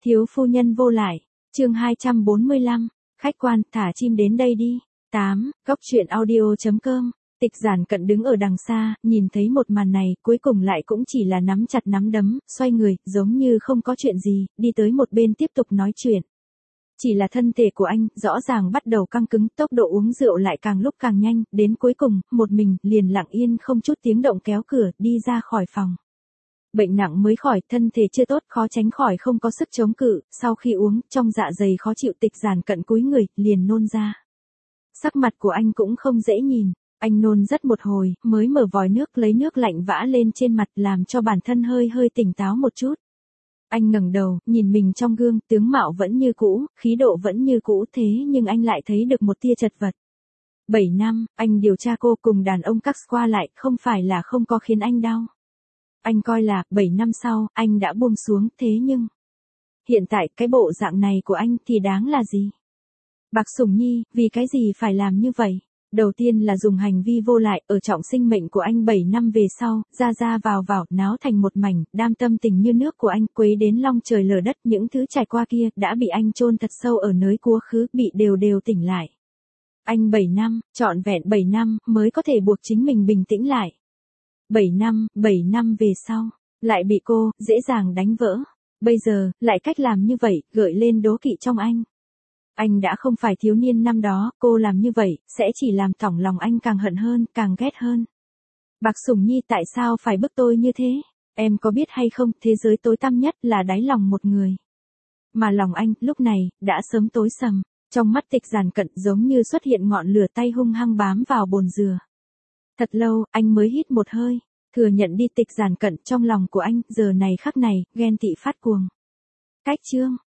Thiếu phu nhân vô lại, chương 245, khách quan, thả chim đến đây đi. 8, góc truyện audio.com, Tịch Giản Cận đứng ở đằng xa, nhìn thấy một màn này, cuối cùng lại cũng chỉ là nắm chặt nắm đấm, xoay người, giống như không có chuyện gì, đi tới một bên tiếp tục nói chuyện. Chỉ là thân thể của anh, rõ ràng bắt đầu căng cứng, tốc độ uống rượu lại càng lúc càng nhanh, đến cuối cùng, một mình, liền lặng yên không chút tiếng động kéo cửa, đi ra khỏi phòng. Bệnh nặng mới khỏi, thân thể chưa tốt, khó tránh khỏi không có sức chống cự, sau khi uống, trong dạ dày khó chịu. Tịch Giản Cận cúi người, liền nôn ra. Sắc mặt của anh cũng không dễ nhìn, anh nôn rất một hồi, mới mở vòi nước lấy nước lạnh vã lên trên mặt làm cho bản thân hơi hơi tỉnh táo một chút. Anh ngẩng đầu, nhìn mình trong gương, tướng mạo vẫn như cũ, khí độ vẫn như cũ, thế nhưng anh lại thấy được một tia chật vật. 7 năm, anh điều tra cô cùng đàn ông cắt qua lại, không phải là không có khiến anh đau. Anh coi là, 7 năm sau, anh đã buông xuống, thế nhưng... Hiện tại, cái bộ dạng này của anh thì đáng là gì? Bạc Sủng Nhi, vì cái gì phải làm như vậy? Đầu tiên là dùng hành vi vô lại, ở trọng sinh mệnh của anh 7 năm về sau, ra vào, náo thành một mảnh, đam tâm tình như nước của anh, quấy đến long trời lở đất, những thứ trải qua kia, đã bị anh chôn thật sâu ở nơi quá khứ, bị đều tỉnh lại. Anh 7 năm, trọn vẹn 7 năm, mới có thể buộc chính mình bình tĩnh lại. 7 năm về sau, lại bị cô, dễ dàng đánh vỡ. Bây giờ, lại cách làm như vậy, gợi lên đố kỵ trong anh. Anh đã không phải thiếu niên năm đó, cô làm như vậy, sẽ chỉ làm thỏng lòng anh càng hận hơn, càng ghét hơn. Bạc Sủng Nhi tại sao phải bức tôi như thế? Em có biết hay không, thế giới tối tăm nhất là đáy lòng một người. Mà lòng anh, lúc này, đã sớm tối sầm. Trong mắt Tịch Giản Cận giống như xuất hiện ngọn lửa tay hung hăng bám vào bồn dừa. Thật lâu, anh mới hít một hơi, thừa nhận đi. Tịch Giản Cận, trong lòng của anh, giờ này khắc này, ghen tị phát cuồng. Cách chương